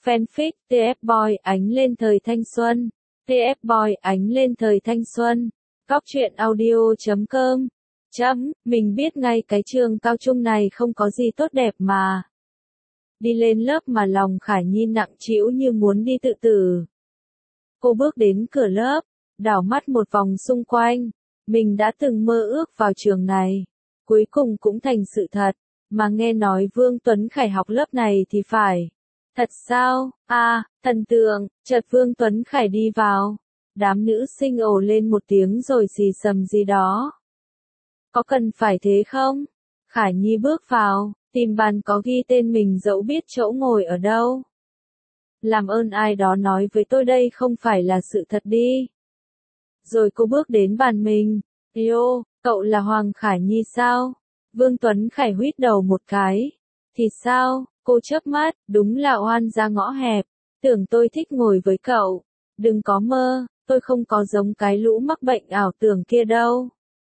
Fanfic TF Boy ánh lên thời thanh xuân. TF Boy ánh lên thời thanh xuân. Góc truyện audio.com. Mình biết ngay cái trường cao trung này không có gì tốt đẹp mà. Đi lên lớp mà lòng Khải Nhi nặng trĩu như muốn đi tự tử. Cô bước đến cửa lớp, đảo mắt một vòng xung quanh. Mình đã từng mơ ước vào trường này. Cuối cùng cũng thành sự thật. Mà nghe nói Vương Tuấn Khải học lớp này thì phải. Thật sao? Thần tượng, chợt Vương Tuấn Khải đi vào. Đám nữ sinh ồ lên một tiếng rồi xì xầm gì đó. Có cần phải thế không? Khải Nhi bước vào, tìm bàn có ghi tên mình dẫu biết chỗ ngồi ở đâu. Làm ơn ai đó nói với tôi đây không phải là sự thật đi. Rồi cô bước đến bàn mình. Yo, cậu là Hoàng Khải Nhi sao? Vương Tuấn Khải huýt đầu một cái. Thì sao? Cô chớp mắt, đúng là oan ra ngõ hẹp. Tưởng tôi thích ngồi với cậu. Đừng có mơ, tôi không có giống cái lũ mắc bệnh ảo tưởng kia đâu.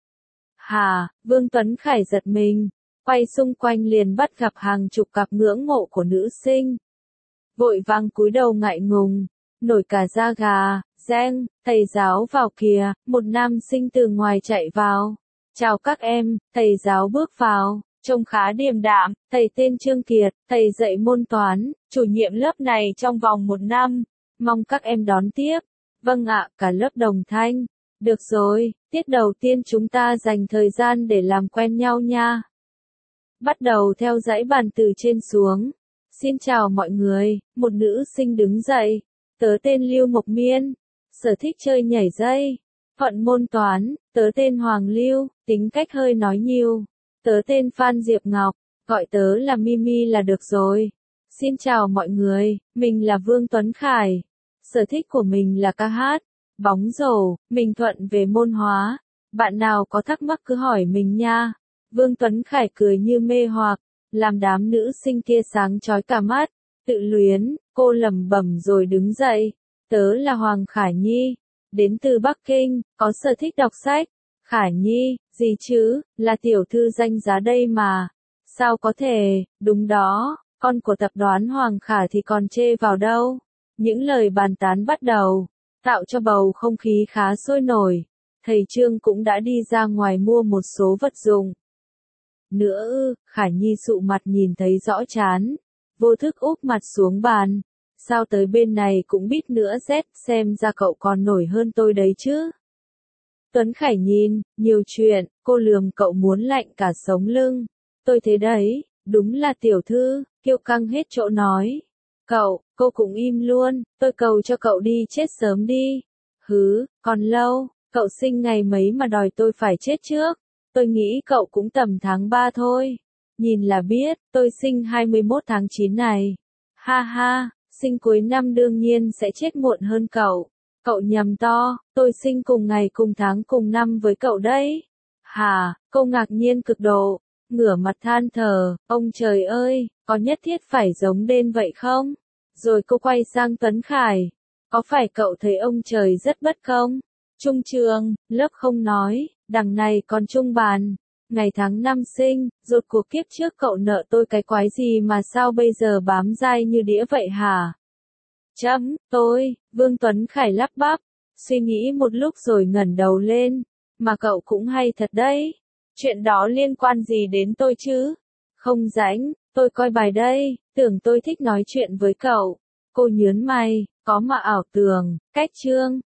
Hả? Vương Tuấn Khải giật mình. Quay xung quanh liền bắt gặp hàng chục cặp ngưỡng mộ của nữ sinh. Vội vàng cúi đầu ngại ngùng. Nổi cả da gà. Giang, thầy giáo vào kìa. Một nam sinh từ ngoài chạy vào. Chào các em, thầy giáo bước vào. Trông khá điềm đạm, thầy tên Trương Kiệt, thầy dạy môn toán, chủ nhiệm lớp này trong vòng 1 năm. Mong các em đón tiếp. Vâng ạ, cả lớp đồng thanh. Được rồi, tiết đầu tiên chúng ta dành thời gian để làm quen nhau nha. Bắt đầu theo dãy bàn từ trên xuống. Xin chào mọi người, một nữ sinh đứng dậy. Tớ tên Lưu Mộc Miên, sở thích chơi nhảy dây. Phận môn toán, tớ tên Hoàng Lưu, tính cách hơi nói nhiều. Tớ tên Phan Diệp Ngọc, gọi tớ là Mimi là được rồi. Xin chào mọi người, mình là Vương Tuấn Khải. Sở thích của mình là ca hát, bóng rổ, mình thuận về môn hóa. Bạn nào có thắc mắc cứ hỏi mình nha. Vương Tuấn Khải cười như mê hoặc, làm đám nữ sinh kia sáng chói cả mắt. Tự luyến, cô lẩm bẩm rồi đứng dậy. Tớ là Hoàng Khải Nhi, đến từ Bắc Kinh, có sở thích đọc sách. Khải Nhi, gì chứ, là tiểu thư danh giá đây mà. Sao có thể, đúng đó, con của tập đoàn Hoàng Khả thì còn chê vào đâu. Những lời bàn tán bắt đầu, tạo cho bầu không khí khá sôi nổi. Thầy Trương cũng đã đi ra ngoài mua một số vật dụng. Nữa Khải Nhi sụ mặt nhìn thấy rõ chán. Vô thức úp mặt xuống bàn. Sao tới bên này cũng biết nữa rét, xem ra cậu còn nổi hơn tôi đấy chứ. Tuấn Khải nhìn, nhiều chuyện, cô lườm cậu muốn lạnh cả sống lưng. Tôi thế đấy, đúng là tiểu thư, kiêu căng hết chỗ nói. Cô cũng im luôn, tôi cầu cho cậu đi chết sớm đi. Hứ, còn lâu, cậu sinh ngày mấy mà đòi tôi phải chết trước. Tôi nghĩ cậu cũng tầm tháng 3 thôi. Nhìn là biết, tôi sinh 21 tháng 9 này. Ha ha, sinh cuối năm đương nhiên sẽ chết muộn hơn cậu. Cậu nhầm to, tôi sinh cùng ngày cùng tháng cùng năm với cậu đấy. Hả, cô ngạc nhiên cực độ, ngửa mặt than thở, ông trời ơi, có nhất thiết phải giống đến vậy không? Rồi cô quay sang Tuấn Khải, có phải cậu thấy ông trời rất bất công? Trung trường, lớp không nói, đằng này còn trung bàn. Ngày tháng năm sinh, rốt cuộc kiếp trước cậu nợ tôi cái quái gì mà sao bây giờ bám dai như đĩa vậy hả? Vương Tuấn Khải lắp bắp, suy nghĩ một lúc rồi ngẩng đầu lên, mà cậu cũng hay thật đấy. Chuyện đó liên quan gì đến tôi chứ? Không rảnh, tôi coi bài đây, tưởng tôi thích nói chuyện với cậu. Cô nhớn mày, có mà ảo tưởng, cách Trương,